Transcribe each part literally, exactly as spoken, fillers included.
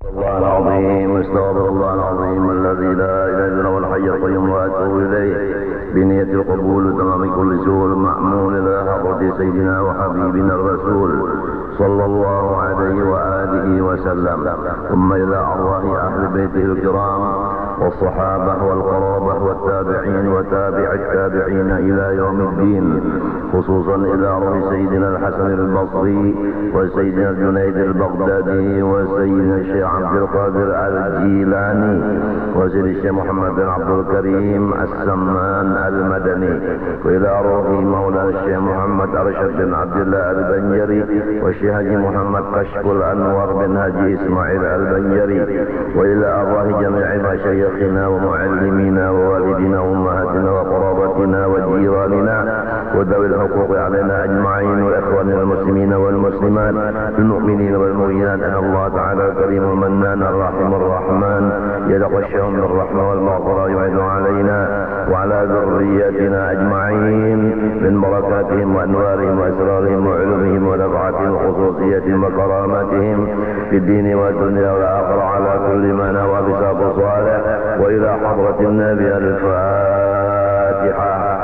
الله العظيم استغفر الله العظيم الذي لا اله الا هو الحي القيوم واتوب اليه بنية القبول وتمام كل سوء المأمول الى حضرة سيدنا وحبيبنا الرسول صلى الله عليه واله وسلم، ثم الى ارواح اهل بيته الكرام والصحابة والقرابة والتابعين وتابع التابعين الى يوم الدين، خصوصا الى روح سيدنا الحسن البصري وسيدنا الجنيد البغدادي وسيدنا الشيخ عبد القادر الجيلاني وسيد الشيخ محمد بن عبد الكريم السمان المدني، والى روح مولانا الشيخ محمد ارشد بن عبد الله البنجري والشيخ حجي محمد كشف الانوار بن هاجي اسماعيل البنجري، والى ارواح جميع مشايخنا ومعلمينا ووالدنا وامهاتنا وقرابتنا وجيراننا وذوي الحقوق علينا اجمعين، والاخوان المسلمين والمسلمات المؤمنين والمؤمنات، ان الله تعالى الكريم المنان الرحيم الرحمن يتغشاهم بالرحمه والمغفره يعين علينا وعلى ذرياتنا اجمعين من بركاتهم وانوارهم واسرارهم وعلومهم ونفعاتهم وخصوصياتهم وكراماتهم في الدين والدنيا والاخره، على كل ما نوى بساط صالح، والى حضره النبي الفاتحه.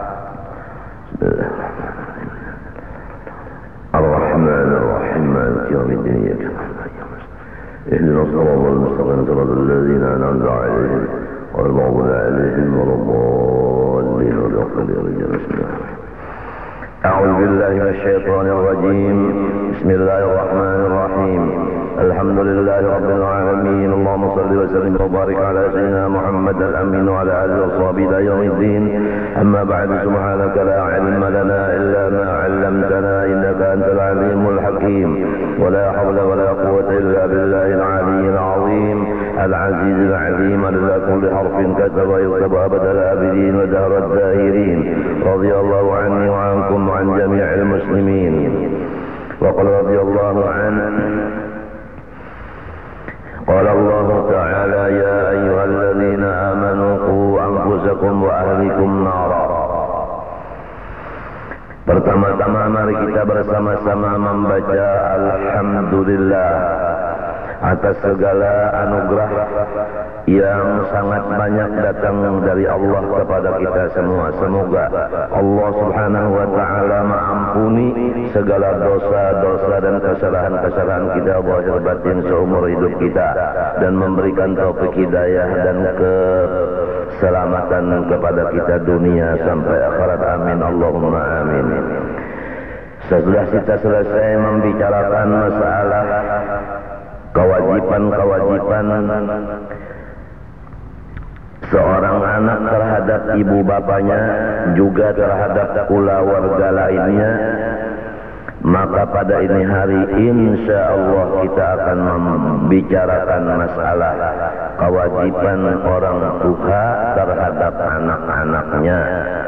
الرحمن الرحيم مالك يوم الدين، اهدنا الصراط المستقيم صراط الذين انعمت عليهم غير المغضوب عليهم ولا الضالين. أعوذ بالله من الشيطان الرجيم، بسم الله الرحمن الرحيم، الحمد لله رب العالمين، اللهم صل وسلم وبارك على سيدنا محمد الأمين وعلى آله وصحبه إلى يوم الدين، أما بعد، سبحانك لا علم لنا إلا ما علمتنا إنك أنت العليم الحكيم، ولا حول ولا قوة إلا بالله العلي العظيم العزيز العليم، لذا كل حرف كتب يكتب أبد الآبدين ودهر الداهرين، رضي الله عني وعنكم وعن جميع المسلمين. وقال رضي الله عنه، قال الله تعالى: يا أيها الذين آمنوا قوا أنفسكم وأهلكم نارا. Pertama-tama mari kita bersama-sama membaca Alhamdulillah atas segala anugerah yang sangat banyak datang dari Allah kepada kita semua. Semoga Allah subhanahu wa ta'ala mengampuni segala dosa-dosa dan kesalahan-kesalahan kita zahir batin seumur hidup kita, dan memberikan taufik hidayah dan keselamatan kepada kita dunia sampai akhirat. Amin Allahumma amin. Sesudah kita selesai membicarakan masalah kewajiban-kewajiban seorang anak terhadap ibu bapanya, juga terhadap keluarga lainnya, maka pada ini hari insya Allah kita akan membicarakan masalah kewajiban orang tua terhadap anak-anaknya.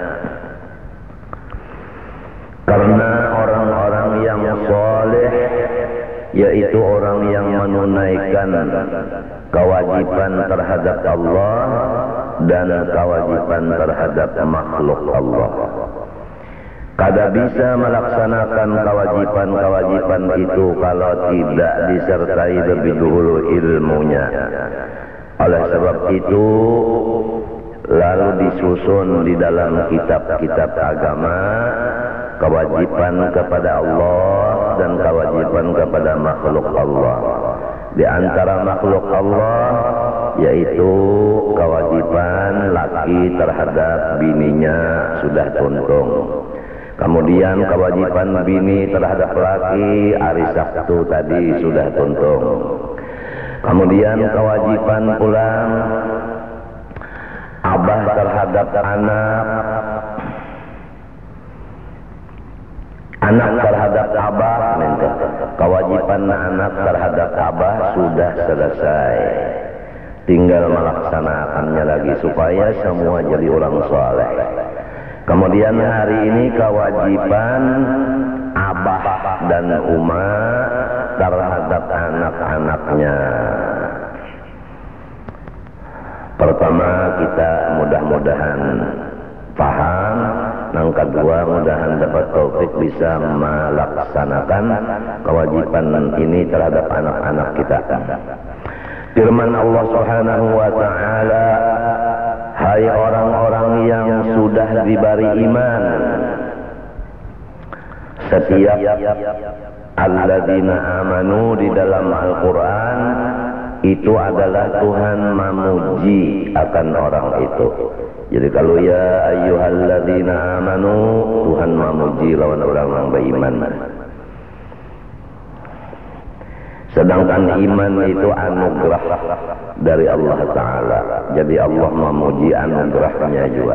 Karena orang-orang yang soleh, yaitu orang yang menunaikan kewajiban terhadap Allah dan kewajiban terhadap makhluk Allah, kada bisa melaksanakan kewajiban-kewajiban itu kalau tidak disertai lebih dahulu ilmunya. Oleh sebab itu lalu disusun di dalam kitab-kitab agama kewajiban kepada Allah dan kewajiban kepada makhluk Allah. Di antara makhluk Allah yaitu kewajiban laki terhadap bininya sudah tuntung. Kemudian kewajiban bini terhadap laki hari Sabtu tadi sudah tuntung. Kemudian kewajiban pulang abah terhadap anak, anak terhadap abah, kewajiban anak terhadap abah sudah selesai, tinggal melaksanakannya lagi supaya semua jadi orang soleh. Kemudian hari ini kewajiban abah dan umma terhadap anak-anaknya. Pertama, kita mudah-mudahan paham. Yang kedua, mudahan dapat taufik bisa melaksanakan kewajiban ini terhadap anak-anak kita. Firman Allah Subhanahu wa taala, hai orang-orang yang sudah diberi iman, setiap alladzina amanu di dalam Al-Quran itu adalah Tuhan memuji akan orang itu. Jadi kalau ya ayyuhalladzina amanu, Tuhan memuji lawan orang yang beriman. Sedangkan iman itu anugerah dari Allah Ta'ala. Jadi Allah memuji anugerahnya juga.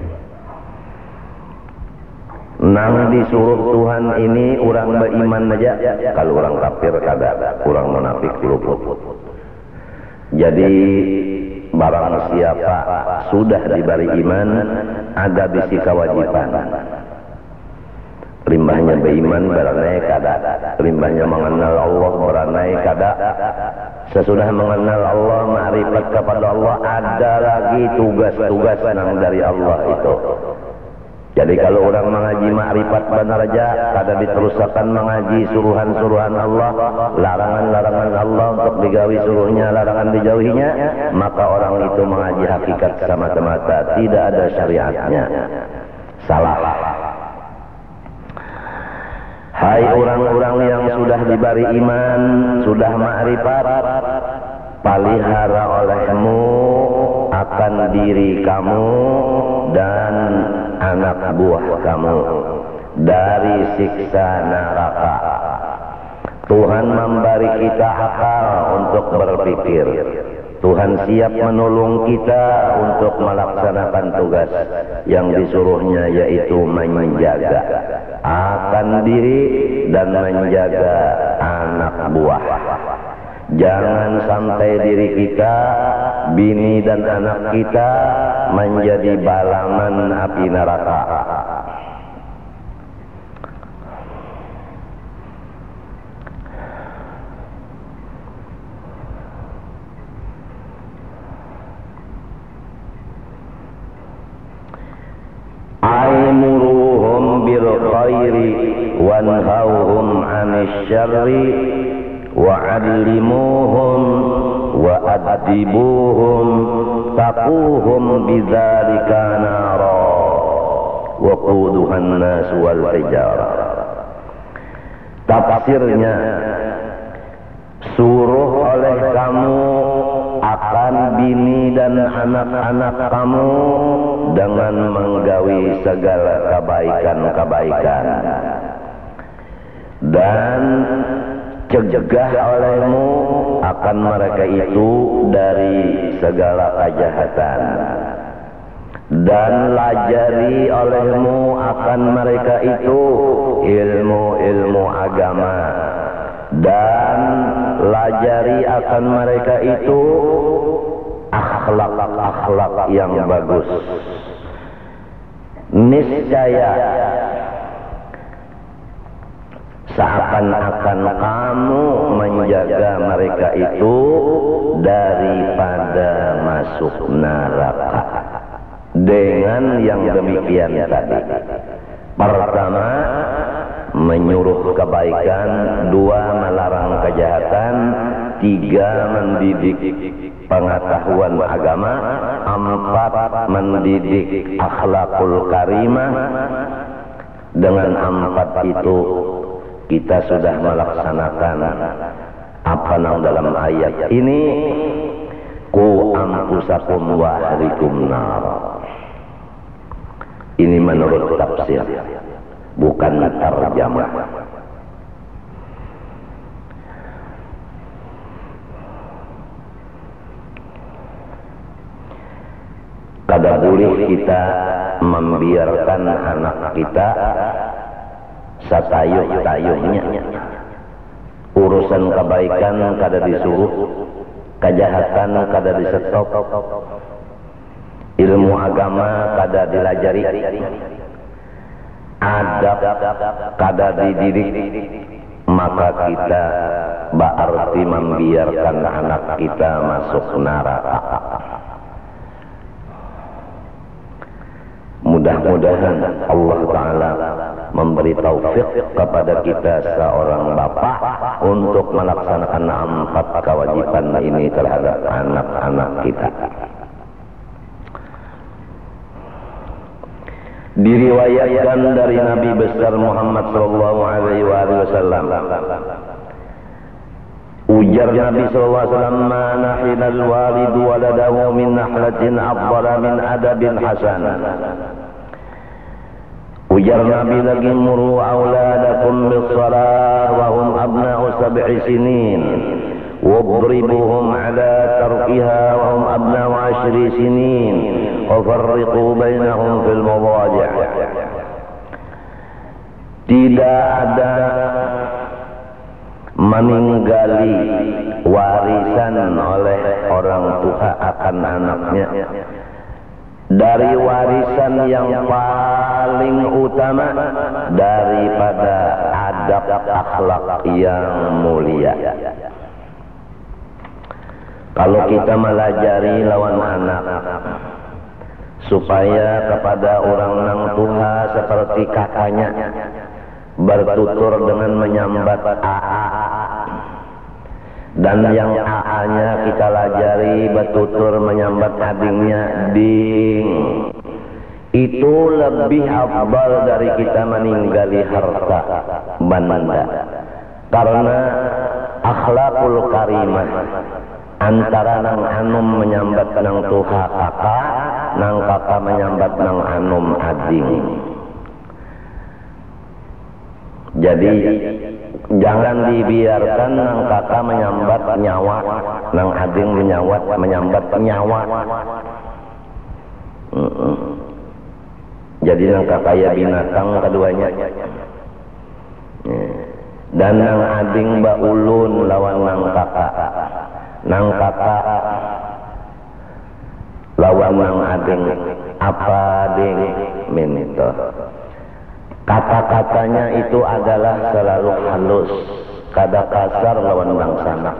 Nang disuruh Tuhan ini orang beriman aja. Kalau orang kafir kada, orang munafik luput. Jadi barang siapa sudah diberi iman, ada bisi kewajiban. Limbahnya beriman beranai kada, limbahnya mengenal Allah beranai kada. Sesudah mengenal Allah, ma'rifat kepada Allah, ada lagi tugas-tugas nang dari Allah itu. Jadi kalau orang mengaji ma'rifat benar aja, kada diterusakan mengaji suruhan-suruhan Allah, larangan-larangan Allah untuk digawi suruhnya, larangan dijauhinya, maka orang itu mengaji hakikat semata-mata, tidak ada syariatnya. Salah. Hai orang-orang yang sudah diberi iman, sudah ma'rifat, pelihara olehmu akan diri kamu dan anak buah kamu dari siksa neraka. Tuhan memberi kita akal untuk berpikir. Tuhan siap menolong kita untuk melaksanakan tugas yang disuruhnya, yaitu menjaga akan diri dan menjaga anak buah. Jangan sampai diri kita, bini dan anak kita menjadi balaman api neraka. Aimuruhum bil khairi wanhauhum 'anil syarri wa'allimuhum wa'adibuhum taquhum bidzalika nara waquduhan nas wal hijarah. Tafsirnya, suruh oleh kamu akan bini dan anak-anak kamu dengan menggawi segala kebaikan-kebaikan, dan cegah olehmu akan mereka itu dari segala kejahatan, dan lajari olehmu akan mereka itu ilmu-ilmu agama, dan lajari akan mereka itu akhlak-akhlak yang bagus. Niscaya seakan-akan kamu menjaga mereka itu daripada masuk neraka dengan yang demikian tadi. Pertama, menyuruh kebaikan, dua, melarang kejahatan, tiga, mendidik pengetahuan agama, empat, mendidik akhlakul karimah. Dengan empat itu kita sudah melaksanakan apa yang dalam ayat ini, ku anfusakum wa ahlikum nar. Ini menurut tafsir, bukan terjemah. Kada boleh kita membiarkan anak kita satayuh-tayuhnya. Urusan kebaikan kada disuruh, kejahatan kada disetop, ilmu agama kada dilajari, adab kada dididik, maka kita berarti membiarkan anak kita masuk neraka. Mudah-mudahan Allah Ta'ala memberi taufik kepada kita seorang bapak untuk melaksanakan empat kewajiban ini terhadap anak-anak kita. Diriwayatkan dari Nabi besar Muhammad sallallahu alaihi wasallam, ujar Nabi sallallahu alaihi wasallam, "Ma nahila al-walidu waladahu min nahlatin afdala min adabin hasan." Ujar Nabi lagi, "Muru auladakum bis-shalah wa hum abna'u sab'i sinin, wadribuhum 'ala tarkiha wa hum abna'u 'ashri sinin, wa farriqu bainahum fil madaji'." Tidak ada meninggali warisan oleh orang tua akan anaknya dari warisan yang paling utama daripada adab akhlak yang mulia. Kalau kita melajari lawan anak supaya kepada orang nang tuha seperti kakaknya bertutur dengan menyambat aa, dan yang aa-nya kita lajari bertutur menyambat adingnya ding, itu lebih afdal dari kita meninggali harta banda. Karena akhlakul karimah antara nang anum menyambat nang tuha kakak, nang kakak menyambat nang anum ading. Jadi jangan dibiarkan nang kakak menyambat nyawa, nang ading menyawat menyambat nyawa. Mm -mm. Jadi nang kakak ya binatang keduanya. Dan nang ading baulun lawan nang kakak, nang kakak lawan nang ading apa ding minto. Kata-katanya itu adalah selalu halus, kada kasar lawan bangsana.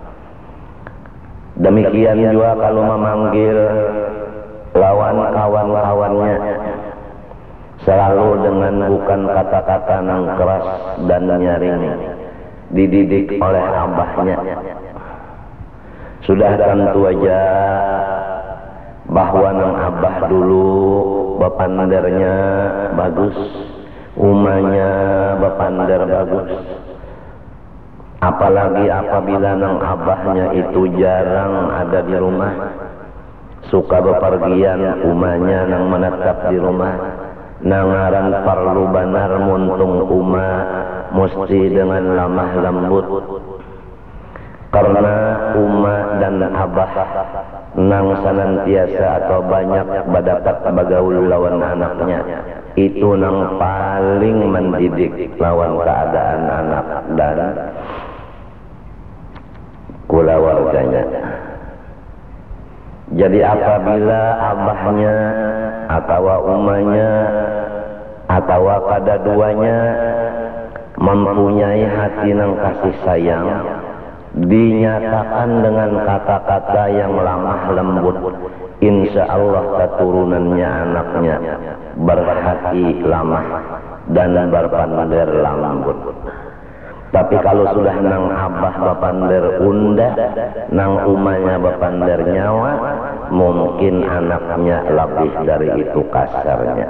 Demikian juga kalau memanggil lawan kawan-kawannya, selalu dengan bukan kata-kata yang keras dan nyaring, dididik oleh abahnya. Sudah tentu aja bahwa nang abah dulu bapandernya bagus, umanya bapander bagus. Apalagi apabila nang abahnya itu jarang ada di rumah, suka bepergian, umanya nang menetap di rumah. Nangaran perlu benar muntung uma mesti dengan lemah lembut, karena uma dan abah nang senantiasa atau banyak berdapat bagaul lawan anaknya, itu nang paling mendidik lawan keadaan anak dan keluarganya. Jadi apabila abahnya atau umanya atau kada duanya mempunyai hati nang kasih sayang, dinyatakan dengan kata-kata yang lemah lembut, insya Allah keturunannya anaknya berhati lemah dan berpander lembut. Tapi kalau sudah nang abah bapander unda, nang umanya bapander nyawa, mungkin anaknya lebih dari itu kasarnya.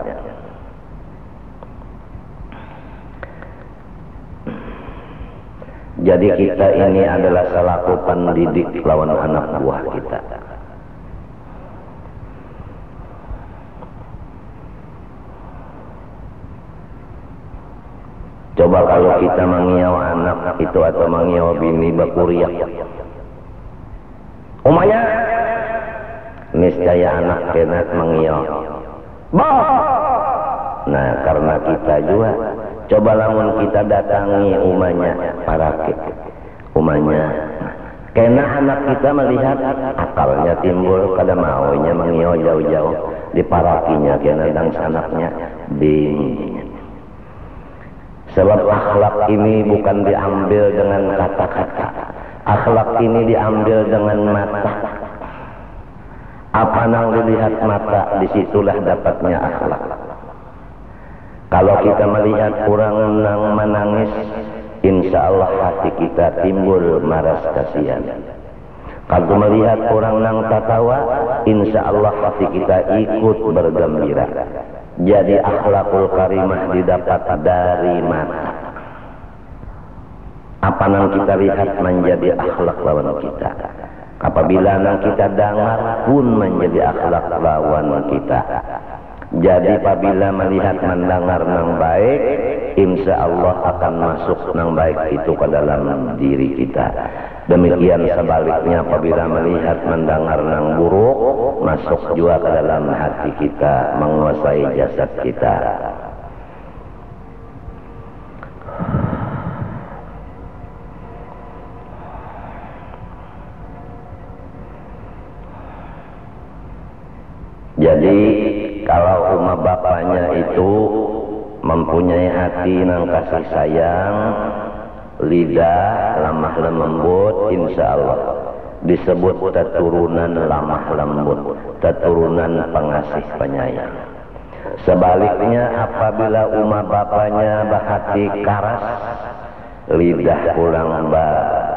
Jadi kita ini adalah selaku pendidik lawan anak buah kita. Coba kalau kita mengiau anak itu atau mengiau bini bakuriak, umanya niscaya anak kena mengiau, bah. Nah karena kita juga, coba lamun kita datangi umanya parakit, umanya kena anak kita melihat akalnya timbul, kada maunya mengiau jauh-jauh, diparakinya kena dang sanaknya ding. Sebab akhlak ini bukan diambil dengan kata-kata, akhlak ini diambil dengan mata, Apa nang dilihat mata, disitulah dapatnya akhlak. Kalau kita melihat orang nang menangis, insya Allah hati kita timbul maras kasihan. Kalau melihat orang nang tertawa, insya Allah hati kita ikut bergembira. Jadi akhlakul karimah didapat dari mata. Apa nang kita lihat menjadi akhlak lawan kita. Apabila nang kita dengar pun menjadi akhlak lawan kita. Jadi apabila melihat mendengar nang baik, insya Allah akan masuk nang baik itu ke dalam diri kita. Demikian sebaliknya apabila melihat mendengar nang buruk, masuk juga ke dalam hati kita, menguasai jasad kita. Jadi kalau umat bapaknya itu mempunyai hati nang kasih sayang, lidah lemah lembut, insya Allah disebut keturunan lemah lembut, keturunan pengasih penyayang. Sebaliknya apabila umat bapaknya berhati keras, lidah pulang ba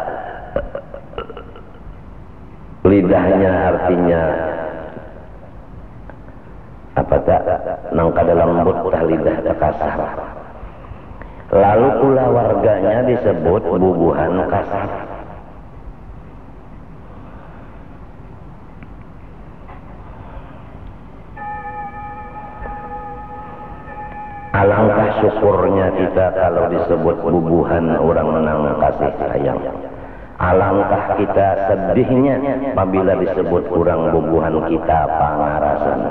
lidahnya artinya apa tak nang kada lembut tah lidah kasar. Lalu pula warganya disebut bubuhan kasar. Alangkah syukurnya kita kalau disebut bubuhan orang nang kasih sayang. Alangkah kita sedihnya apabila disebut orang bubuhan kita pangarasan.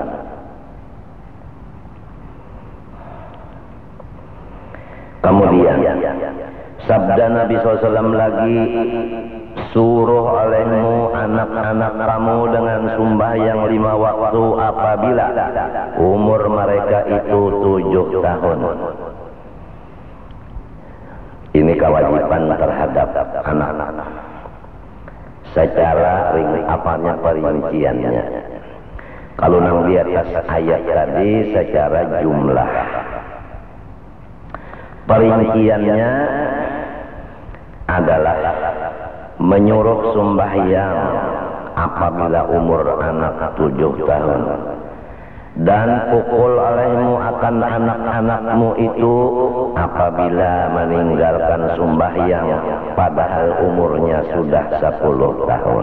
Kemudian sabda Nabi shallallahu alaihi wasallam lagi, suruh olehmu anak-anak kamu dengan sembahyang lima waktu apabila umur mereka itu tujuh tahun. Ini kewajiban terhadap anak-anak. Secara ring apanya perinciannya. Kalau nang di atas ayat tadi secara jumlah. Perinciannya adalah menyuruh sembahyang apabila umur anak tujuh tahun, dan pukul olehmu akan anak-anakmu itu apabila meninggalkan sembahyang padahal umurnya sudah sepuluh tahun.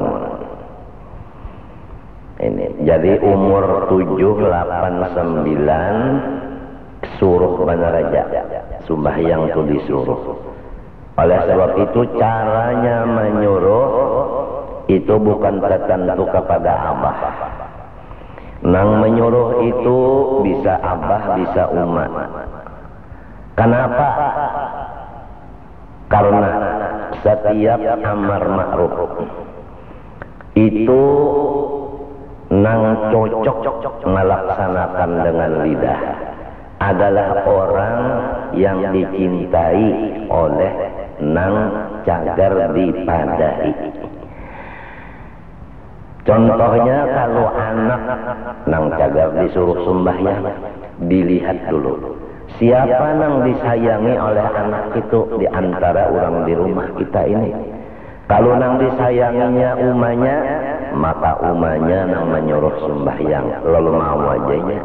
Ini jadi umur tujuh, delapan, sembilan suruh benar aja, sembahyang itu disuruh. Oleh sebab itu caranya menyuruh itu bukan tertentu kepada abah. Nang menyuruh itu bisa abah, bisa umat. Kenapa? Karena setiap amar ma'ruf itu nang cocok melaksanakan dengan lidah adalah orang yang dicintai oleh nang cagar dipadai. Contohnya kalau anak nang cagar disuruh sembahyang, dilihat dulu siapa nang disayangi oleh anak itu di antara orang di rumah kita ini. Kalau nang disayanginya umanya, maka umanya nang menyuruh sembahyang, lalu mau wajahnya.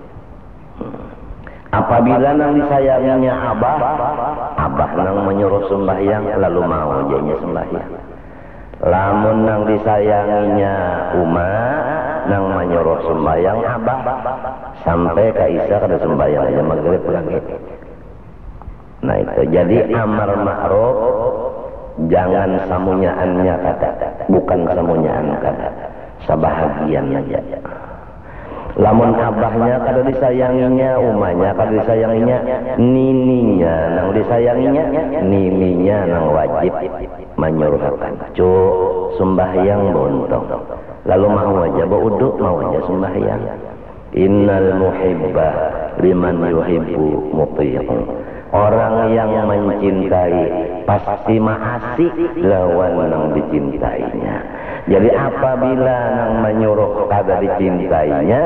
Apabila nang disayanginya abah, abah nang menyuruh sembahyang, lalu mau wajahnya sembahyang. Lamun nang disayanginya umat, nang menyuruh sembahyang abah, sampai ke isya kada sembahyang aja maghrib lagi. Nah itu jadi amar ma'ruf jangan samunyaannya kata, bukan samunyaan kata, sebahagian aja. Lamun abahnya kada disayanginya, umanya kada disayanginya, nininya nang disayanginya, nininya nang wajib menyuruhkan. Cuk sembahyang bontong, lalu mau aja beruduk, mau aja sembahyang. Innal muhibba liman yuhibbu muti'un. Orang yang mencintai pasti maasih lawan nang dicintainya. Jadi apabila nang menyuruh kada dicintainya,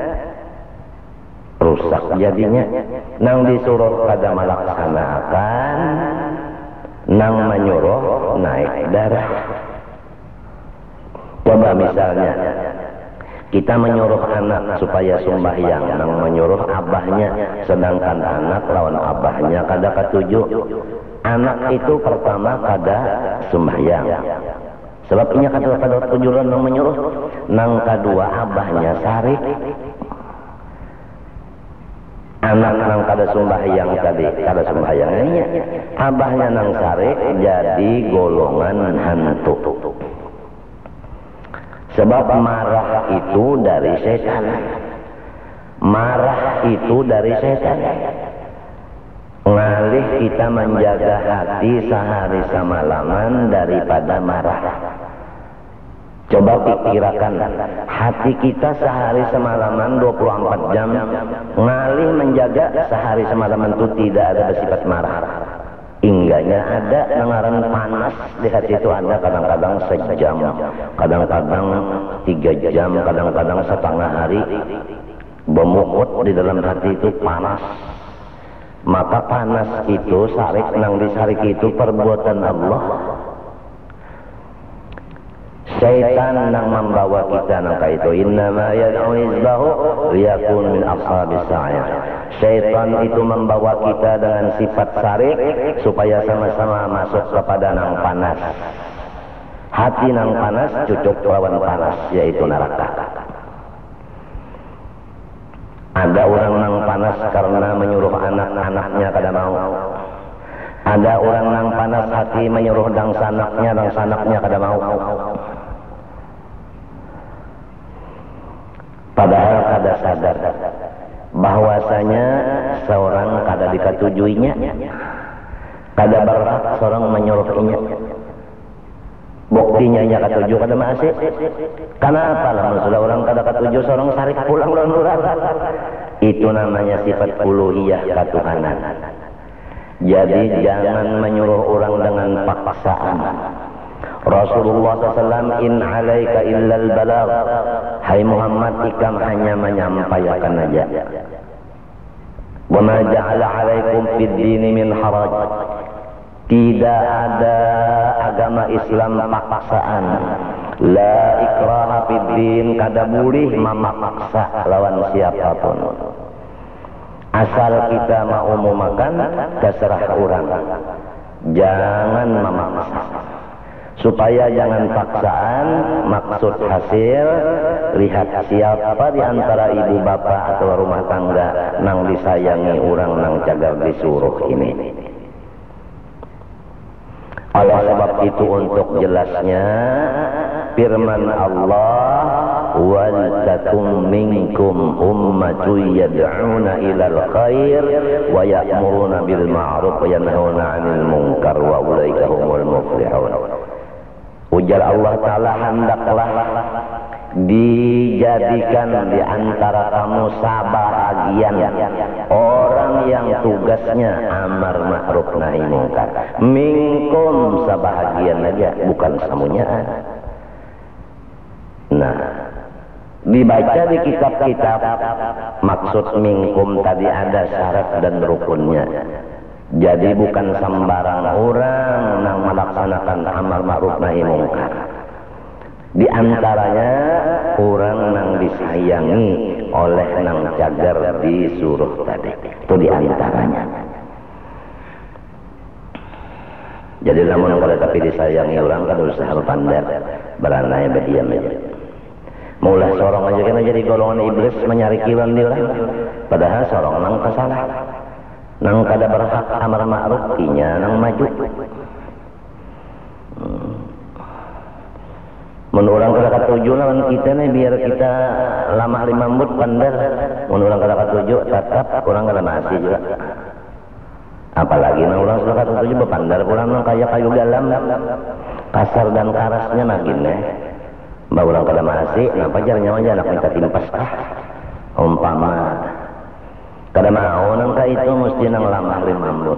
rusak jadinya. Nang disuruh kada melaksanakan, nang menyuruh naik darah. Coba misalnya kita menyuruh anak supaya sembahyang, nang menyuruh abahnya, sedangkan anak lawan abahnya kada ketujuh. Anak itu pertama kada sembahyang, sebab inya kada kada ketujuan nang menyuruh. Nang kedua abahnya sarik. Anak nang kada sembahyang tadi, kada sembahyangnya, abahnya nang sarik, jadi golongan hantu. Sebab marah itu dari setan. Marah itu dari setan. Ngalih kita menjaga hati sehari semalaman daripada marah. Coba pikirkan, hati kita sehari semalaman dua puluh empat jam, ngalih menjaga sehari semalaman itu tidak ada bersifat marah. Ingganya ada, nengaran panas di hati itu ada, kadang-kadang sejam, kadang-kadang tiga jam, kadang-kadang setengah hari, bermukut di dalam hati itu panas. Maka panas itu, sarik nang disarik itu perbuatan Allah. Syaitan nang membawa kita nang kaitu, innama yad'u hizbahu liyakun min ashabis sa'ir. Syaitan itu membawa kita dengan sifat sarik supaya sama-sama masuk kepada nang panas. Hati nang panas cucuk lawan panas, yaitu neraka. Ada orang nang panas karena menyuruh anak-anaknya kada mau. Ada orang nang panas hati menyuruh dang sanaknya, dang sanaknya kada mau. Padahal kada sadar bahwasanya seorang kada diketujuinya, kada berhak seorang menyuruhnya. Buktinya nya ketujuh kada masih. Kenapa lah sudah orang kada ketujuh seorang sarik pulang dan pulang. Itu namanya sifat uluhiyah ketuhanan. Jadi jangan menyuruh orang dengan paksaan. Rasulullah shallallahu alaihi wasallam, in alaika illal balagh. Hai Muhammad, ikam hanya menyampaikan aja. Wa ma ja'ala alaikum fid dini min haraj. Tidak ada agama Islam paksaan. La ikraha fid din, kada boleh memaksa lawan siapapun. Asal kita mau memakan, terserah orang. Jangan memaksa. Supaya jangan paksaan, maksud hasil, lihat siapa di antara ibu bapak atau rumah tangga nang disayangi orang nang cagar disuruh ini. Oleh sebab itu untuk jelasnya firman Allah, wal takum minkum ummatun yad'una ilal khair wa ya'muruna bil ma'ruf wa yanhauna 'anil munkar wa ulaika humul muflihun. Ujar Allah Ta'ala, hendaklah dijadikan di antara kamu sabahagian orang yang tugasnya amar ma'ruf nahi mungkar. Minkum sabahagian aja, bukan semuanya. Nah, dibaca di kitab-kitab maksud minkum tadi ada syarat dan rukunnya. Jadi bukan sembarang orang yang melaksanakan amar ma'ruf nahi mungkar. Di antaranya orang yang disayangi oleh nang cagar disuruh tadi. Itu di antaranya. Jadi namun kalau tapi disayangi orang kan usaha pandai beranai berdiam aja. Mulai sorong aja kan jadi golongan iblis menyari kilan dia. Padahal sorong nang kesalah. Nang kada berhak amar ma'ruf inya nang maju. Hmm. Mun urang kada katuju lawan kita nih biar kita lama limambut pandar. Mun urang kada katuju tetap urang kada masih juga. Apalagi nang urang sudah katuju bepandar pulang nang kaya kayu galam. Kasar dan karasnya maginnya. Mbak urang kada masih, napa jarnya aja anak minta timpas kah? Umpama kada mau nang ka itu mesti nang lamah limambut.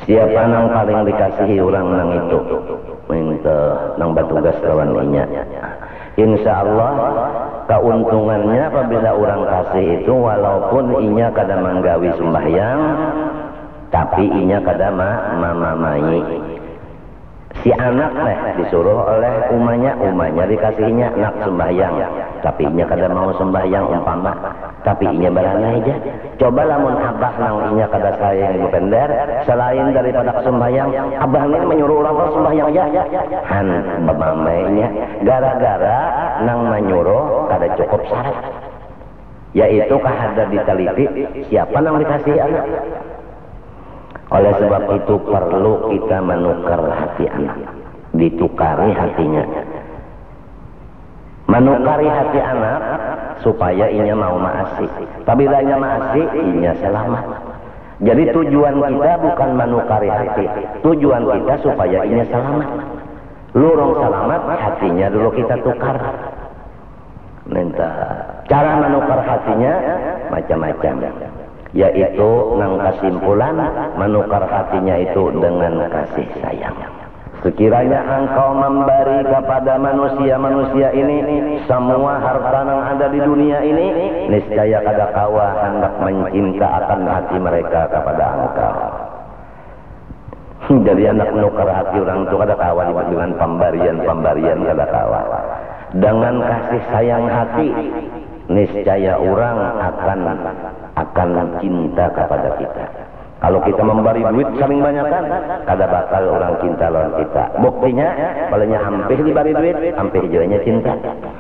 siapa nang paling dikasihi orang nang itu minta nang batugas lawan inya. Insya Allah keuntungannya apabila orang kasih itu walaupun inya kada manggawi sembahyang tapi inya kada mamamai. Si anak teh disuruh oleh umanya, umanya dikasihnya nak sembahyang, tapi inya kada mau sembahyang umpama, tapi inya barana aja. Coba lamun abah nang inya kada sayang ibu pender, selain daripada sembahyang, abah ini menyuruh orang orang sembahyang aja. Han bamamainya, gara-gara nang menyuruh kada cukup syarat, yaitu kahada diteliti siapa nang dikasih anak. Oleh sebab itu perlu kita menukar hati anak, ditukari hatinya, menukari hati anak supaya inya mau maasi. Apabila inya maasi, inya selamat. Jadi tujuan kita bukan menukari hati, tujuan kita supaya inya selamat. Lurung selamat, hatinya dulu kita tukar. Minta cara menukar hatinya macam-macam, yaitu nang kesimpulan menukar hatinya itu dengan kasih sayang. Sekiranya engkau memberi kepada manusia-manusia ini semua harta yang ada di dunia ini, niscaya kada kawa hendak mencinta akan hati mereka kepada engkau. Jadi anak menukar hati orang itu kada kawa dengan pemberian-pemberian, kada kawa. Dengan kasih sayang hati, niscaya orang akan akan cinta kepada kita. Kalau kita memberi duit saling banyakkan, kada bakal orang cinta lawan kita. Buktinya, palingnya hampir diberi duit, hampir juga cinta.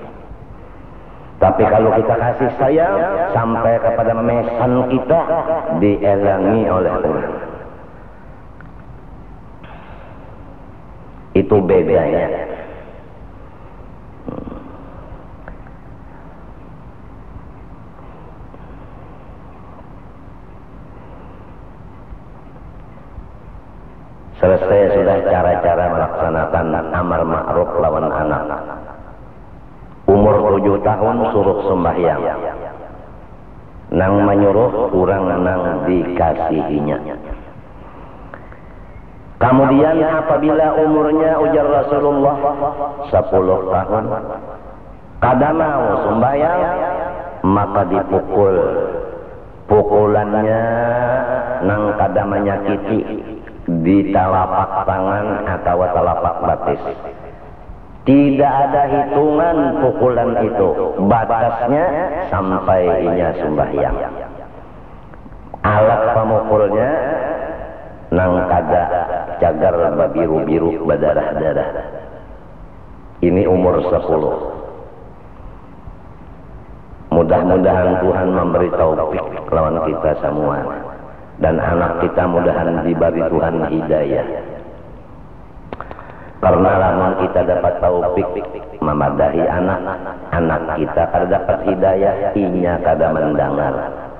Tapi kalau kita kasih sayang sampai kepada mesan kita, dielangi oleh orang. Itu bedanya. Selesai sudah cara-cara melaksanakan amar ma'ruf lawan anak. Umur tujuh tahun suruh sembahyang. Nang menyuruh kurang nang dikasihinya. Kemudian apabila umurnya ujar Rasulullah sepuluh tahun, kada mau sembahyang, maka dipukul. Pukulannya nang kada menyakiti, di telapak tangan atau telapak batis. Tidak ada hitungan pukulan itu, batasnya sampai inya sembahyang. Alat pemukulnya nang kada cagar babiru-biru berdarah-darah. Ini umur sepuluh. Mudah-mudahan Tuhan memberi taufik lawan kita semua, dan anak kita mudahan diberi Tuhan hidayah. Karena lamun kita dapat taufik memadahi anak, anak kita kada dapat hidayah, inya kada mendengar.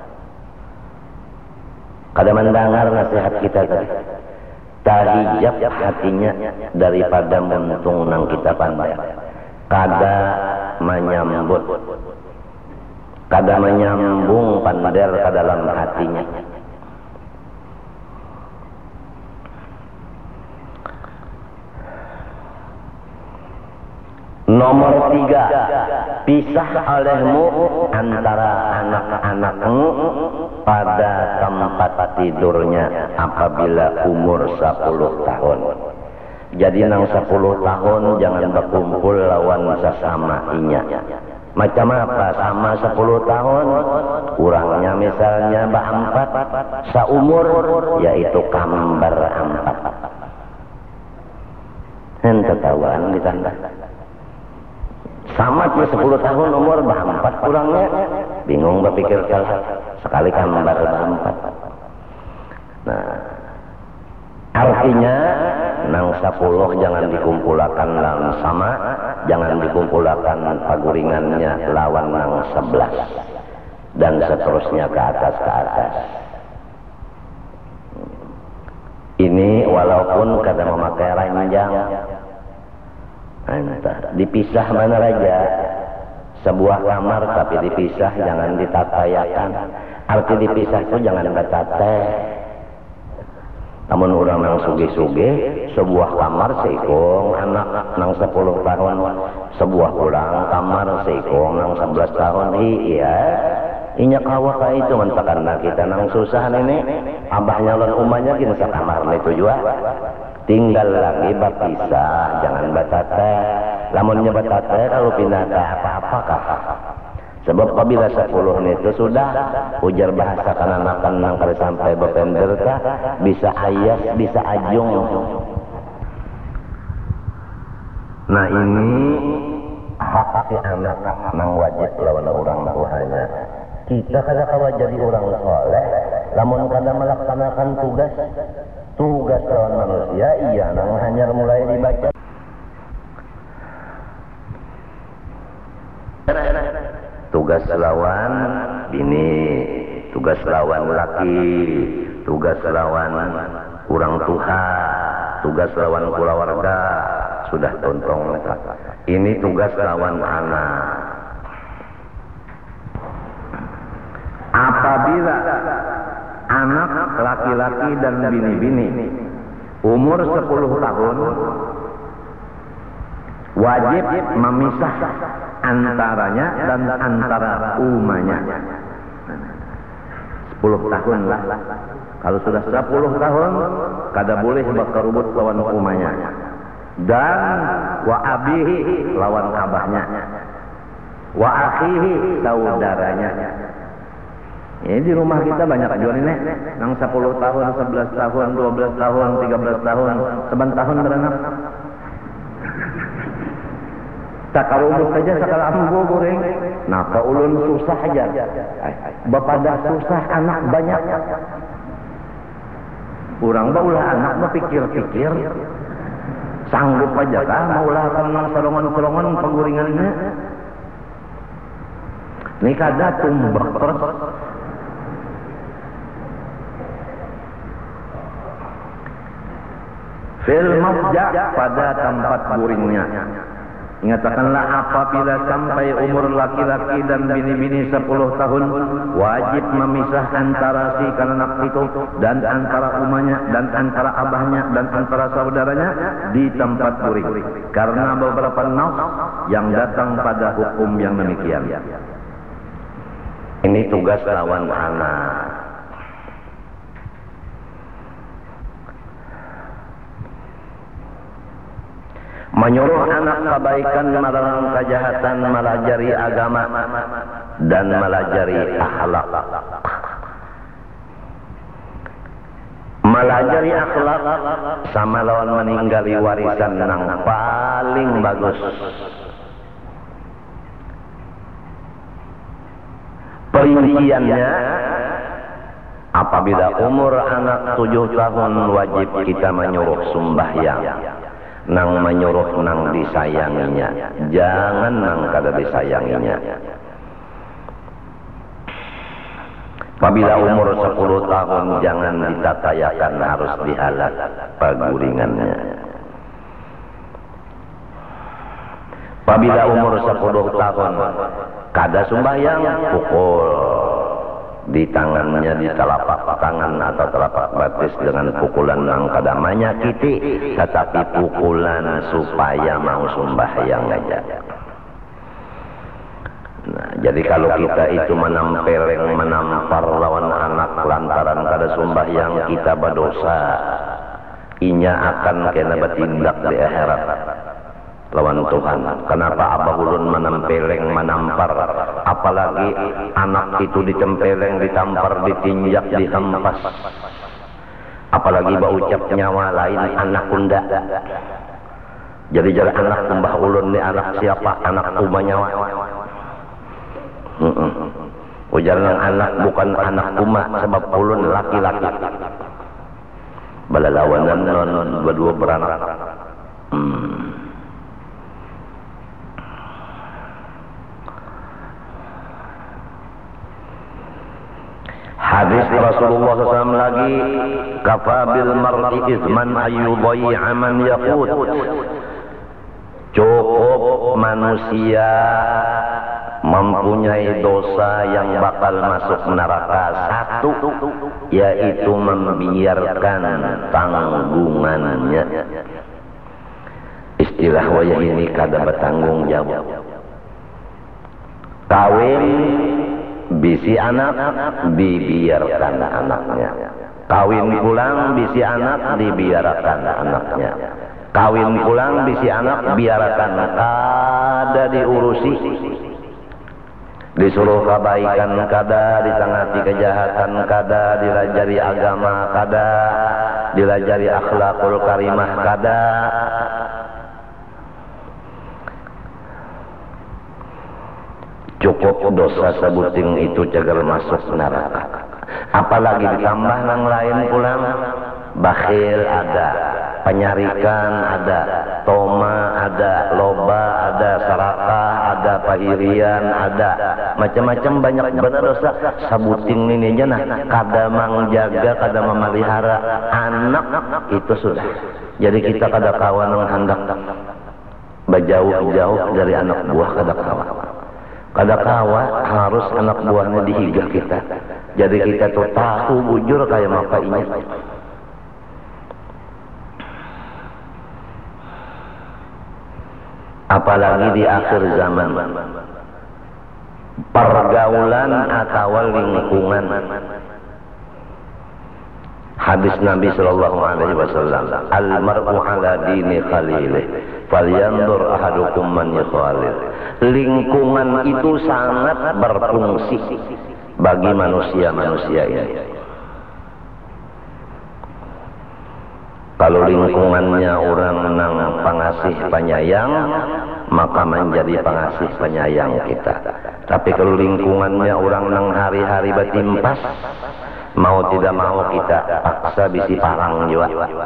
Kada mendengar nasihat kita tadi. Tahijab hatinya daripada muntung nang kita pandang. Kada menyambut, kada menyambung pander ke dalam hatinya. Nomor tiga, pisah olehmu antara anak-anakmu pada tempat tidurnya apabila umur sepuluh tahun. Jadi nang sepuluh tahun jangan berkumpul lawan sesama inya. Macam apa sama sepuluh tahun? Kurangnya misalnya berempat, seumur yaitu kambar empat. Henteu tahuan ditanda. Sama ke sepuluh tahun umur berempat kurangnya, bingung berpikir salah sekali kambar berempat. Nah, artinya nang sepuluh jangan dikumpulakan lawan sama, jangan dikumpulakan paguringannya lawan nang sebelas, dan seterusnya ke atas ke atas. Ini walaupun kada memakai ranjang. Entah, dipisah mana raja, sebuah kamar tapi dipisah, jangan ditatayakan. Arti dipisah itu jangan bertateh. Lamun urang nang sugih-sugih sebuah kamar seikong anak nang sepuluh tahun, sebuah pulang kamar seikong nang sebelas tahun. Iya inya kawa ka itu mentekanna kita nang susah nenek abahnya lan umahnya kini sakamar itu juga tinggal lagi bapisah jangan batata lamunnya batata kalau pindah ke apa-apa kah sebab apabila sepuluh itu sudah ujar bahasa kananakan nang kali sampai bepender kah bisa ayas bisa ajung. Nah ini hak si anak nang wajib lawan orang tuanya. Kita kada kawa jadi orang soleh lamun kada melaksanakan tugas tugas lawan manusia iya nang hanya mulai dibaca tugas lawan bini, tugas lawan laki, tugas lawan kurang tuha, tugas lawan keluarga sudah tontong. Ini tugas lawan anak. Apabila anak laki-laki dan bini-bini umur sepuluh tahun wajib memisah antaranya dan antara umahnya. Sepuluh tahun lah. Kalau sudah sepuluh tahun kada boleh berkerubut lawan umahnya. Dan wa abihi lawan abahnya. Wa akhihi saudaranya. Ini di rumah kita banyak jual ini, nang sepuluh tahun, sebelas tahun, dua belas tahun, tiga belas tahun, seban tahun beranak. Sakarubut saja sakal ambo goreng. Nah, ulun susah aja. Bapak dah susah, anak banyak. Urang ba ulah anak mah pikir-pikir. Sanggup aja kah maulah kanang salongan-salongan pangguringannya. Ini kada tumbak terus. Fil mafja pada tempat guringnya. Ingatkanlah apabila sampai umur laki-laki dan bini-bini sepuluh tahun wajib memisah antara si kanak itu dan antara umahnya dan antara abahnya dan antara saudaranya di tempat guring. Karena beberapa nas yang datang pada hukum yang demikian. Ini tugas lawan anak. Menyuruh anak kebaikan, melarang kejahatan, melajari agama dan melajari akhlak. Melajari akhlak sama lawan meninggali warisan yang paling bagus. Perinciannya apabila umur anak tujuh tahun wajib kita menyuruh sembahyang. Nang menyuruh nang disayanginya, jangan nang kada disayanginya. Apabila umur sepuluh tahun jangan ditatayakan, harus dihalat paguringannya. Apabila umur sepuluh tahun kada sembahyang, pukul di tangannya, di telapak tangan atau telapak batis dengan pukulan yang kada menyakiti, tetapi pukulan supaya mau sembahyang aja. Nah, jadi kalau kita itu menempeleng, menampar lawan anak lantaran kada sembahyang, kita berdosa. Inya akan kena bertindak di akhirat lawan Tuhan. Kenapa abah ulun menempeleng, menampar, apalagi anak itu ditempeleng, ditampar, ditinjak, dihempas, apalagi baucap nyawa lain anak unda. Jadi jadi anak mbah ulun ni anak siapa? Anak umah nyawa. Mm -mm. Ujar nang anak bukan anak umah, sebab ulun laki-laki. Balalawanan non berdua beranak. Hmm. Hadis Rasulullah shallallahu alaihi wasallam lagi, kafabil mar'i izman ayyudhi'a man yaqut. Cukup manusia mempunyai dosa yang bakal masuk neraka. Satu, yaitu membiarkan tanggungannya. Istilah wayah ini kada bertanggung jawab. Kawin bisi anak, dibiarkan anaknya. Kawin pulang bisi anak, dibiarkan anaknya. Kawin pulang bisi anak, biarkan, kada diurusi. Disuruh kebaikan kada, ditangati kejahatan kada, dilajari agama kada, dilajari akhlakul karimah kada. Cukup dosa sebuting itu cagar masuk neraka. Apalagi ditambah yang lain pulang, bakhil ada, penyarikan ada, toma ada, loba ada, serakah ada, pahirian ada, macam-macam banyak benar dosa. Sabuting ini aja nah, kada mangjaga, kada memelihara anak itu sudah. Jadi kita kada kawan yang hendak berjauh-jauh dari anak buah, kada kawan. Kada kawa harus anak buahnya dihigah kita. Jadi kita tuh tahu bujur kayak maka ini. Apalagi di akhir zaman, pergaulan atau lingkungan. Hadis Nabi Sallallahu Alaihi Wasallam, al-mar'u ala dini khalilih, falyandur ahadukum man yukhalil. Lingkungan itu sangat berfungsi bagi manusia-manusia ini. Kalau lingkungannya orang nang pengasih penyayang, maka menjadi pengasih penyayang kita. Tapi kalau lingkungannya orang nang hari-hari batimpas, mau tidak mau kita paksa bisi parang juga.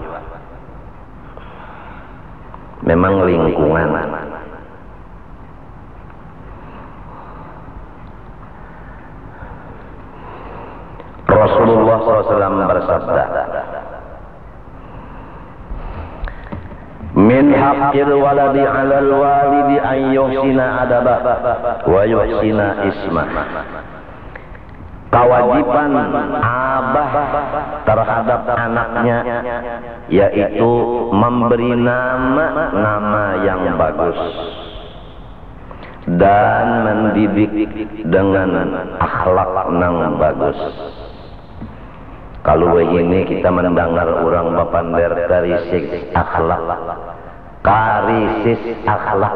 Memang lingkungan. Rasulullah shallallahu alaihi wasallam bersabda, min haqqil waladi 'alal walidi an yuhsina adabah wa yuhsina ismah. Kewajiban abah terhadap anaknya yaitu memberi nama nama yang bagus dan mendidik dengan akhlak yang bagus. Kalau ini kita mendengar orang bapander karisis akhlak, karisis akhlak,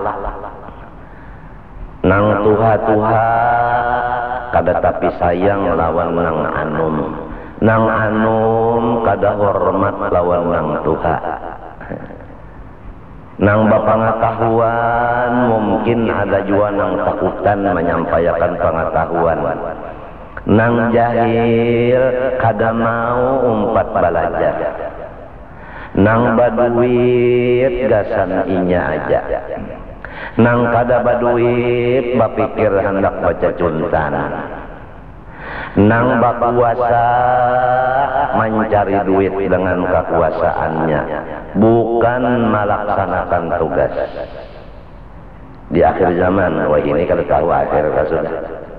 nang tuha-tuha kada tapi sayang lawan nang anum, nang anum kada hormat lawan nang tuha. Nang bapangatahuan mungkin ada juga nang takutan menyampaikan pengetahuan. Nang jahil kada mau umpat belajar. Nang baduit gasan inya aja. Nang kada baduit bapikir hendak baca cuntan. Nang bakuasa mencari duit dengan kekuasaannya, bukan melaksanakan tugas. Di akhir zaman, wah ini kada tahu akhir sudah.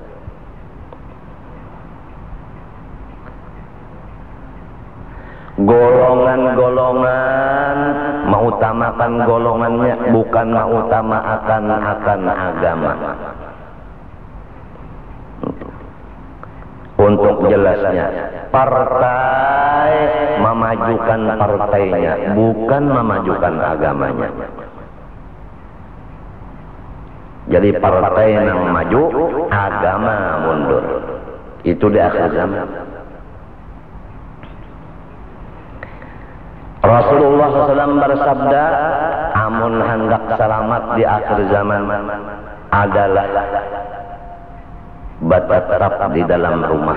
Golongan-golongan mengutamakan golongannya, bukan mengutamakan akan agama. Untuk jelasnya, partai memajukan partainya, bukan memajukan agamanya. Jadi partai yang maju, agama mundur. Itu di akhir zaman. Rasulullah shallallahu alaihi wasallam bersabda, amun hendak selamat di akhir zaman adalah bertetap di dalam rumah.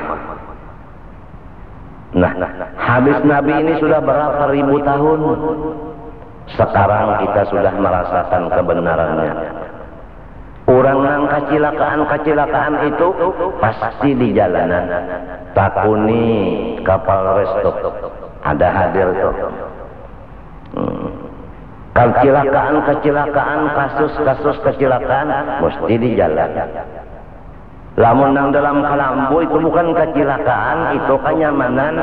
Nah, hadis Nabi ini sudah berapa ribu tahun. Sekarang kita sudah merasakan kebenarannya. Orang yang kecelakaan-kecelakaan itu pasti di jalanan. Takuni kapal resto ada hadir tuh. Hmm. Kecelakaan-kecelakaan, kasus-kasus kecelakaan mesti di jalan. Lamun nang dalam kalambu itu bukan kecelakaan, itu kenyamanan.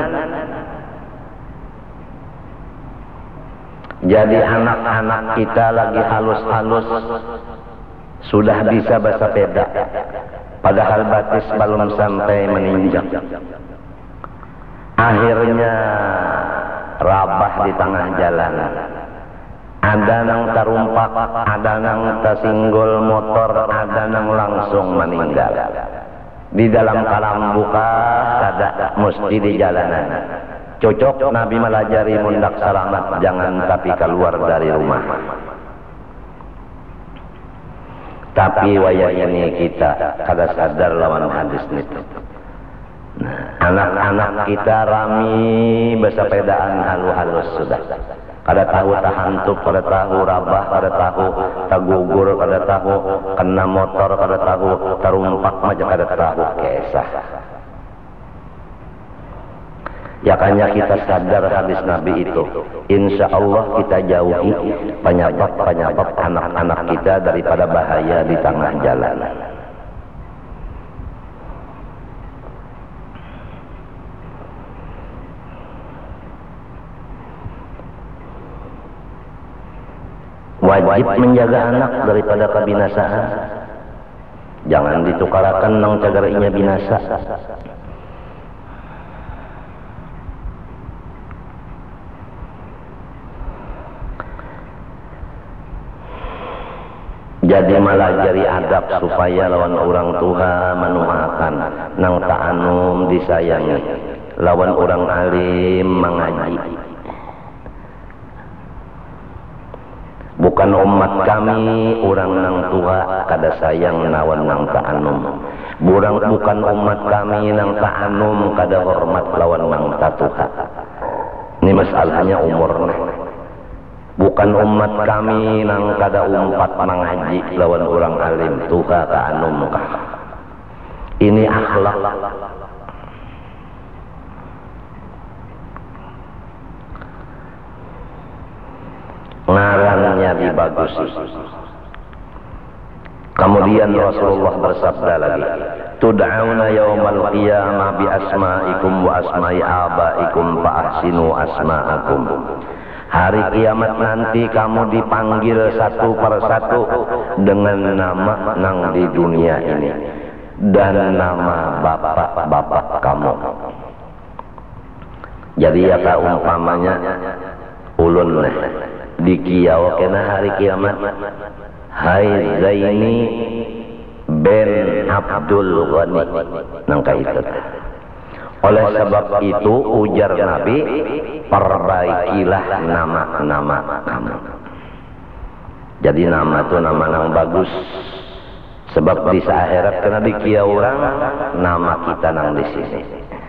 Jadi anak-anak kita lagi halus-halus sudah bisa bersepeda, padahal batis belum sampai meninjak. Akhirnya rabah di tengah jalan. Ada nang terumpak, ada nang tersinggol motor, ada nang langsung meninggal. Di dalam kalambuka kada mesti di jalanan. Cocok Nabi melajari mundak selamat, jangan tapi keluar dari rumah. Tapi wayah ini kita kada sadar lawan hadis itu. Nah, anak-anak kita rami bersepedaan halus-halus sudah. Kada tahu tahantuk, kada tahu rabah, kada tahu tagugur, kada tahu kena motor, kada tahu terumpak macam kada tahu kesah. Yakanya kita sadar hadis Nabi itu. Insya Allah kita jauhi penyebab-penyebab anak-anak kita daripada bahaya di tengah jalan. Wajib menjaga anak daripada kebinasaan. Jangan ditukarakan nang cagarnya binasa. Jadi melajari adab supaya lawan orang tua manuhakan, nang ta'anum disayangi, lawan orang alim mengaji. Bukan umat kami, orang nang tua kada sayang nawan nang ta'anum. Burang bukan umat kami nang ta'anum kada hormat lawan nang tatuha. Ini masalahnya umurnya. Bukan umat kami nang kada umpat mengaji lawan orang alim tuha ta'anum kah. Ini akhlak. Ngarannya dibagusi. Kemudian Rasulullah bersabda lagi, tud'auna yaumal qiyamah bi asma'ikum wa asma'i abaikum fa ahsinu asma'akum. Hari kiamat nanti kamu dipanggil satu persatu dengan nama nang di dunia ini dan nama bapak-bapak kamu. Jadi ya umpamanya ulun leh di kiau kena hari kiamat, hai Zaini bin Abdul Ghani nang kaitu. Oleh sebab itu ujar Nabi, perbaikilah nama-nama kamu. Jadi nama itu nama yang bagus. Sebab di akhirat kena dikia orang, nama kita nang di sini.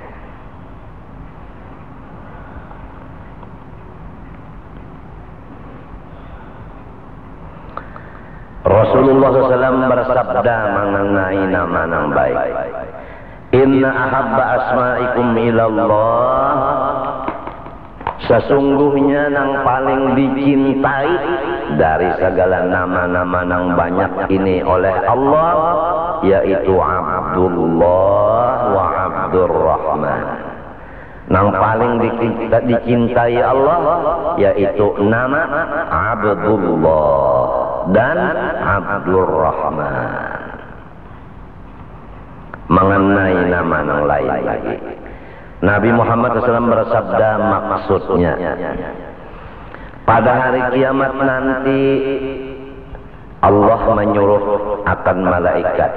Rasulullah shallallahu alaihi wasallam bersabda mengenai nama yang baik. Inna ahabba asma'ikum ilallah, sesungguhnya nang paling dicintai dari segala nama-nama nang banyak ini oleh Allah, yaitu Abdullah wa Abdurrahman. Nang paling dicintai Allah yaitu nama Abdullah dan Abdurrahman. Mengenai nama yang lain lagi, Nabi Muhammad shallallahu alaihi wasallam bersabda maksudnya, pada hari kiamat nanti Allah menyuruh akan malaikat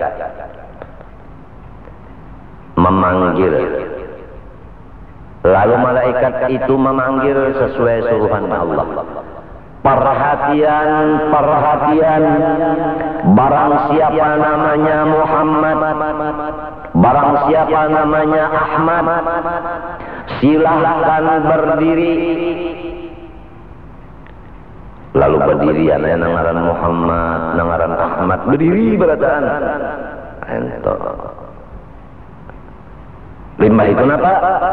memanggil, lalu malaikat itu memanggil sesuai suruhan Allah. Perhatian, perhatian, barang siapa namanya Muhammad, barang siapa namanya Ahmad, silahkan berdiri. Lalu berdiri, anak nangaran Muhammad, nangaran Ahmad, berdiri berataan. Ento. Limbah itu apa?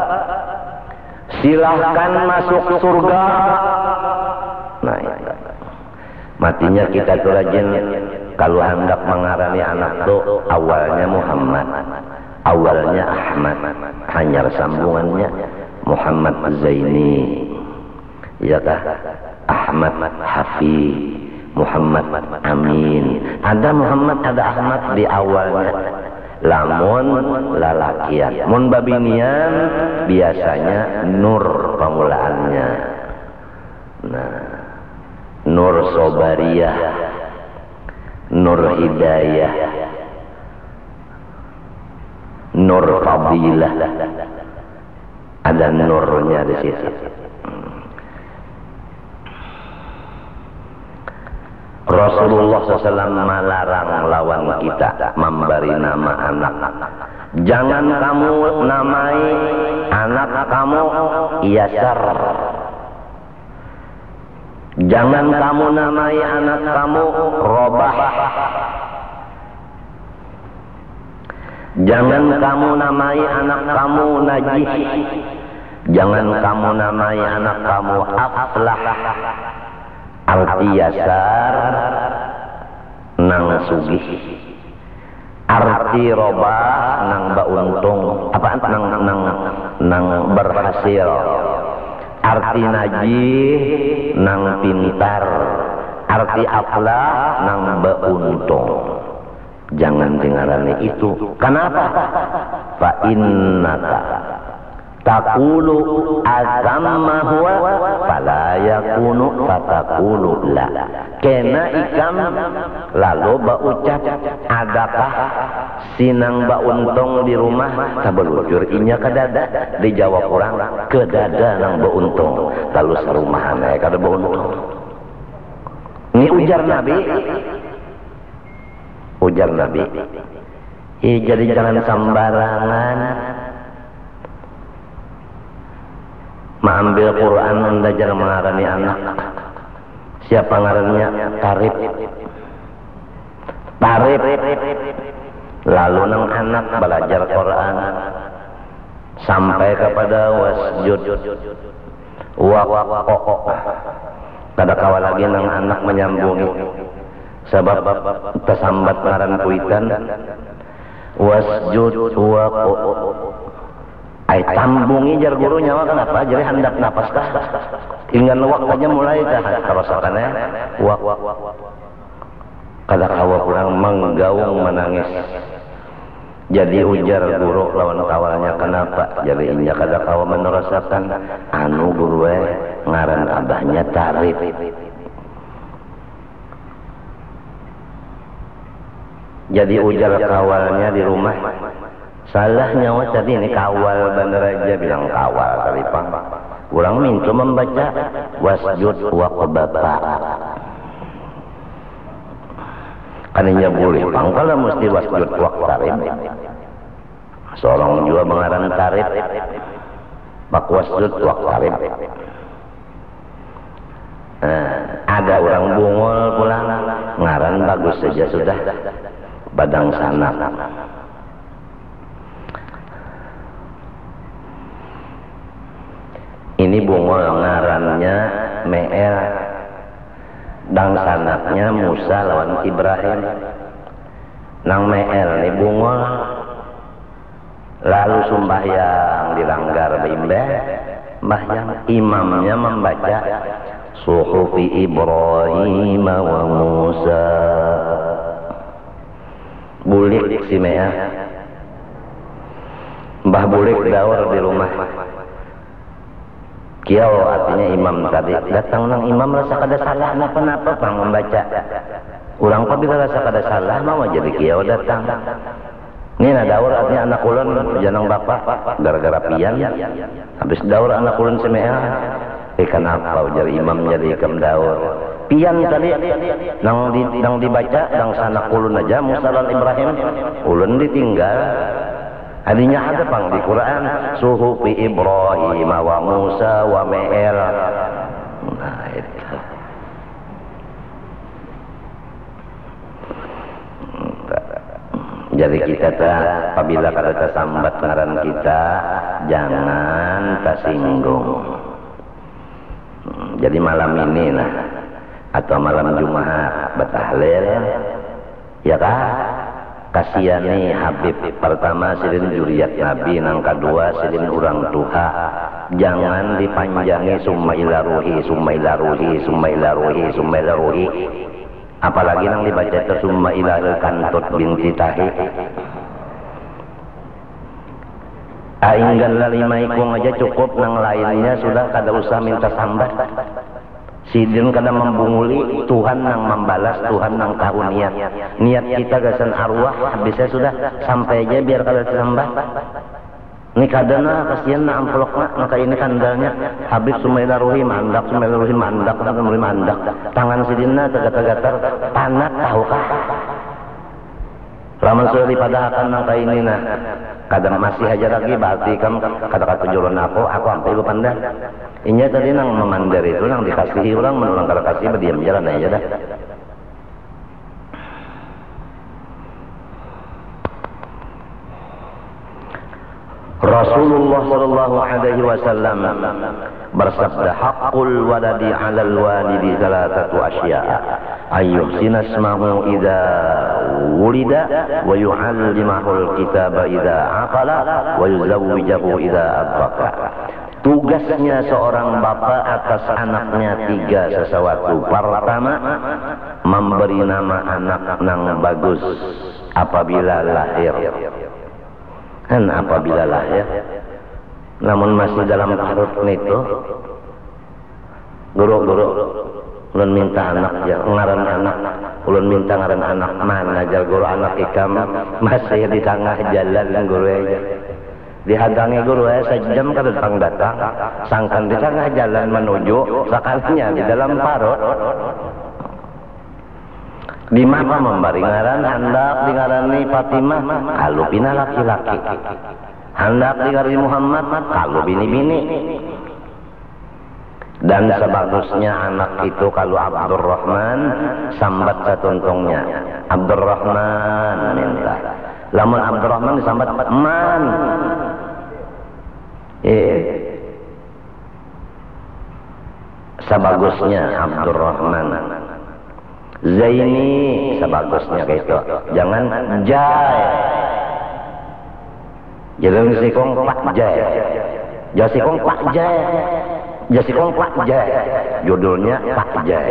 Silahkan masuk surga. Nah, matinya kita tuh rajin kalau hendak mengarani anak tuh awalnya Muhammad, awalnya Ahmad, hanya sambungannya Muhammad Zaini, ya kah? Ahmad Hafiz, Muhammad Amin. Ada Muhammad, ada Ahmad di awalnya. Lamun lalakian, mun babinian biasanya Nur pemulaannya. Nah, Nur Sobariyah, Nur Hidayah, Nur Fadilah, ada nurnya di situ. Rasulullah shallallahu alaihi wasallam melarang lawan kita memberi nama anak. Jangan kamu namai anak kamu Yasar. Jangan kamu namai anak kamu Robah. Jangan kamu namai anak kamu Najih. Jangan kamu namai anak kamu Aflah. Arti Yasar nang sugih, arti Robah nang bauntung, apa nang nang nang berhasil, arti Najih nang pintar, arti Aflah nang bauntung. Jangan dengarane itu. Kenapa? Fa innaka taqulu azamma huwa fala yakunu fatakulu la. Kena ikam lalu baucap adakah sinang bauntung di rumah tabelujur inya kadada. Dijawab orang kedada nang bauntung lalu sarumahan aya kada bauntung. Ini ujar Nabi, ujar Nabi. Ih, jadi jangan sembarangan mengambil Quran belajar mengarani anak. Siapa ngarannya? Tarif. Tarif. Lalu nang anak belajar Quran sampai kepada wasjud waqo. Kada kawa lagi nang anak menyambungi. Sebab tersambat ngaran kuitan wasjud waqo. Ay tambungi jar guru nyawa kenapa? Jadi hendak napas kah? Ingan waktunya mulai kah? Karosakannya wak kada kawa kurang menggaung menangis. Jadi ujar guru lawan kawalnya kenapa? Jadi inya kada kawa menerasakan anu guru ngaran abahnya Tarif. Jadi ujar kawalnya di rumah. Salah nyawa tadi ini kawal bener aja bilang kawal kali Pak. Kurang minta membaca wasjud waqbaba. Kaninya boleh Bang kalau mesti wasjud waqtarib. Seorang juga mengaran tarif. Bak wasjud waqtarib. Nah, ada orang bungol pulang ngaran bagus saja sudah badang sanak. Ini bungol ngarannya Meel, dang sanaknya Musa lawan Ibrahim. Nang Meel ini bungol lalu sumbahyang dilanggar bimbe, mbahyang imamnya membaca Suhufi Ibrahim wa Musa. Bulik si Meel, Mbah Bulik daur di rumah. Kiau artinya imam tadi datang nang imam rasa kada salah napa-napa pang membaca. Urang pa bila rasa kada salah mau jadi kiau datang. Ini na daur artinya anak ulun janang bapak gara-gara pian. Habis daur anak ulun semea. Eh kenapa jadi imam jadi ikam daur. Pian tadi nang di, nang dibaca nang sanak ulun aja Musa dan Ibrahim. Ulun ditinggal. Adinya ada pang di Quran Suhufi Ibrahim wa Musa wa Meel. Nah itu. Jadi kita tak apabila kada tersambat ngaran kita jangan tersinggung. Jadi malam ini nah atau malam Jumat batahlil ya kah? Kasihan nih Habib, pertama silin juriat Nabi, nang kedua silin orang tuha. Jangan dipanjangi summa ila ruhi, summa ila ruhi, summa ila ruhi, summa ila ruhi. Apalagi nang dibaca itu summa ila Kantut binti Tahi. Ainggal lima ikung aja cukup, nang lainnya sudah kada usah minta sambat. Sidin kada membunguli, Tuhan nang membalas, Tuhan nang tahu niat. Niat kita gasan arwah, habisnya sudah sampai aja biar kada sambat. Ini kadana kasihan na amplokna, maka ini kandalnya Habib Sumaila Ruhi mandak, Sumaila Ruhi mandak, Sumaila Ruhi mandak. Tangan sidinna tegatar-gatar, panat tahukah? Laman sudah dipadahakan nang kain ini nah, kadang masih aja lagi berarti kamu kata-kata juron aku, aku sampai lu pandang. Inya tadi nang memandar itu nang dikasihi orang, menulang kalau kasih berdiam jalan aja dah. Rasulullah sallallahu alaihi wasallam bersabda, haqqul waladi 'alal walidi salatatu asya'a ayyuhsina ismahu idza wulida wa yu'allimahul kitaba idza aqala wa yuzawwijahu idza adraka. Tugasnya seorang bapak atas anaknya tiga sesuatu. Pertama, memberi nama anak nang bagus apabila lahir. Dan apabila lahir, namun masih dalam perut itu, guru-guru ulun minta anak ya, ngaran anak, ulun minta ngaran anak mana aja guru anak ikam masih di tengah jalan guru aja. Dihadangi guru ya sejam kada datang datang, sangkan di tengah jalan menuju sakalinya di dalam parut. Di mana membari ngaran hendak dingarani Fatimah kalau bina laki-laki, hendak dingarani Muhammad kalau bini-bini. Dan sebagusnya anak itu kalau Abdurrahman sambat satuntungnya Abdurrahman minta. Lamun Abdurrahman disambat man. Eh, sebagusnya Abdurrahman. Zaini sebagusnya kayak itu. Jangan Jai. Jangan sikong Pak Jai. Jangan sikong Pak Jai. Jangan sikong Pak Jai. Judulnya Pak Jai.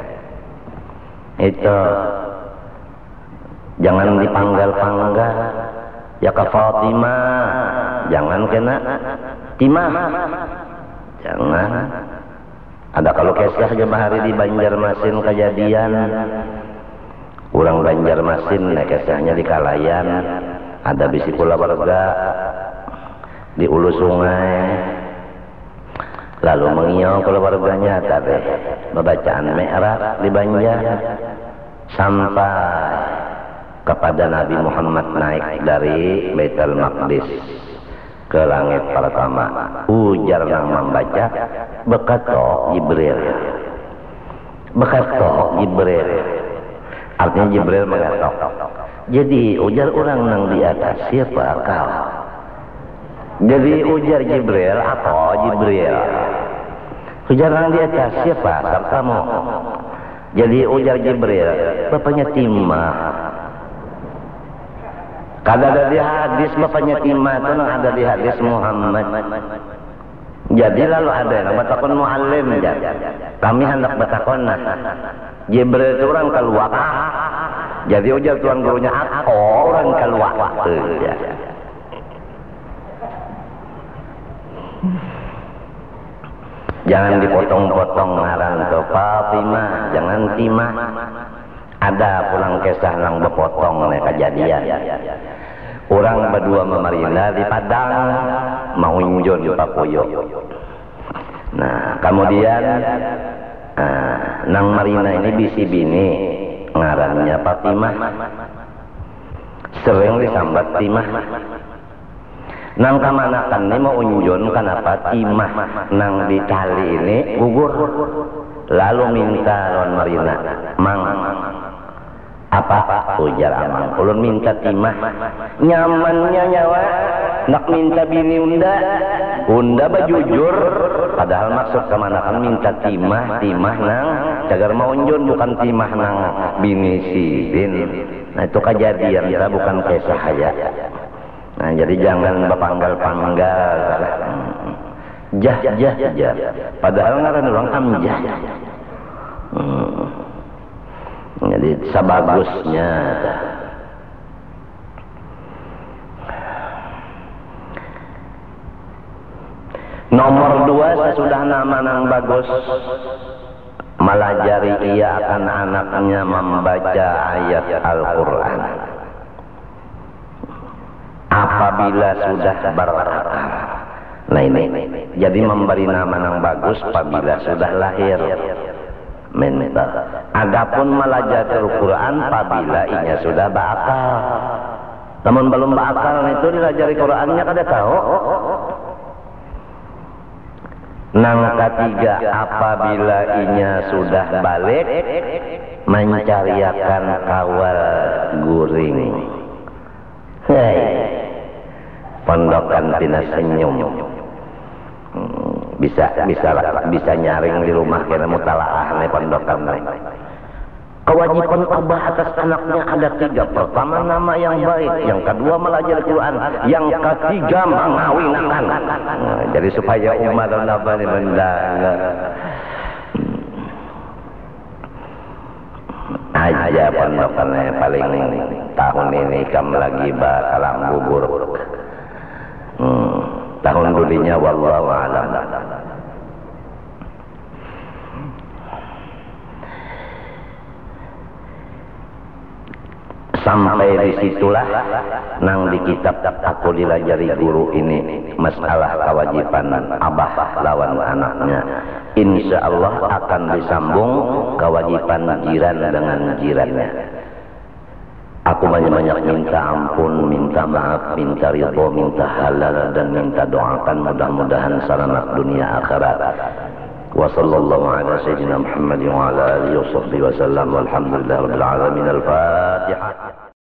Itu. Jangan dipanggal-panggal. Ya ke Fatimah. Jangan kena Timah. Jangan. Ada kalau kisah hari di Banjarmasin kejadian orang Banjarmasin nah kisahnya di Kalayan ada bisi pula warga di ulu sungai lalu mengiau keluarganya tapi bacaan mi'raj di Banjar sampai kepada Nabi Muhammad naik dari Baitul Maqdis ke langit pertama. Ujar nang membaca bekato Jibril. Bekato Jibril. Artinya Jibril mengatok. Jadi ujar orang nang di atas siapa kau? Jadi ujar Jibril atau Jibril. Ujar nang di atas siapa kamu? Jadi ujar Jibril bapaknya Timah. Kada ada di hadis bapaknya Timah itu nang ada di hadis Muhammad. Jadi lalu ada yang batakon muallim jadi. Kami hendak batakon nah. Jibril itu orang keluar. Jadi ujar tuan gurunya aku orang keluar. Ya. Jangan dipotong-potong ngaran ke Fatimah, jangan Timah. Ada pulang kisah nang bepotong nih kejadian. Orang berdua memerintah di Padang mau unjun Pak Puyo. Nah kemudian nah, nang Marina ini bisi bini ngarannya Fatimah sering disambat Timah. Nang kamanakan ini mau unjun kenapa Timah nang di tali ini gugur. Lalu minta Ron Marina, Mang apa ujar Amang ulun minta Timah nyamannya nyawa nak minta bini unda, unda bajujur, padahal maksud kemana kan minta timah, timah nang cagar maunjun, bukan timah nang bini sidin. Nah itu kejadian, ya, bukan kisah haya. Nah jadi jangan bapanggal-panggal, jah jah jah, padahal ngaran orang amjah. Hmm. Jadi sabagusnya. Nomor dua, sesudah nama nang bagus, melajari ia akan anaknya membaca ayat Al-Quran. Apabila sudah berakal, nah ini, jadi memberi nama nang bagus apabila sudah lahir. Mental. Adapun melajari Al-Quran apabila ia sudah berakal. Namun belum berakal itu dilajari Qurannya kada tahu. Nang ketiga, apabila inya sudah balik mencariakan kawal guring. Hei, pondokan tina senyum. Hmm, bisa bisa bisa nyaring di rumah kena mutalaah nih pondokan nih. Kewajiban abah atas anaknya ada tiga. Pertama nama yang baik, yang kedua melajari Quran, yang ketiga mengawinkan. Nah, jadi supaya umat dan abah ini mendalam aja pondokannya paling tahun ini kamu lagi bakalan bubur. Hmm, tahun dulinya wallahu a'lam. Sampai disitulah nang di kitab aku dilajari guru ini masalah kewajiban abah lawan anaknya. Insya Allah akan disambung kewajiban jiran dengan jirannya. Aku banyak-banyak minta ampun, minta maaf, minta ridho, minta halal, dan minta doakan mudah-mudahan selamat dunia akhirat. Wa sallallahu ala sayyidina Muhammad wa ala alihi wa sahbihi wa sallam walhamdulillahi rabbil alamin. Al-Fatihah.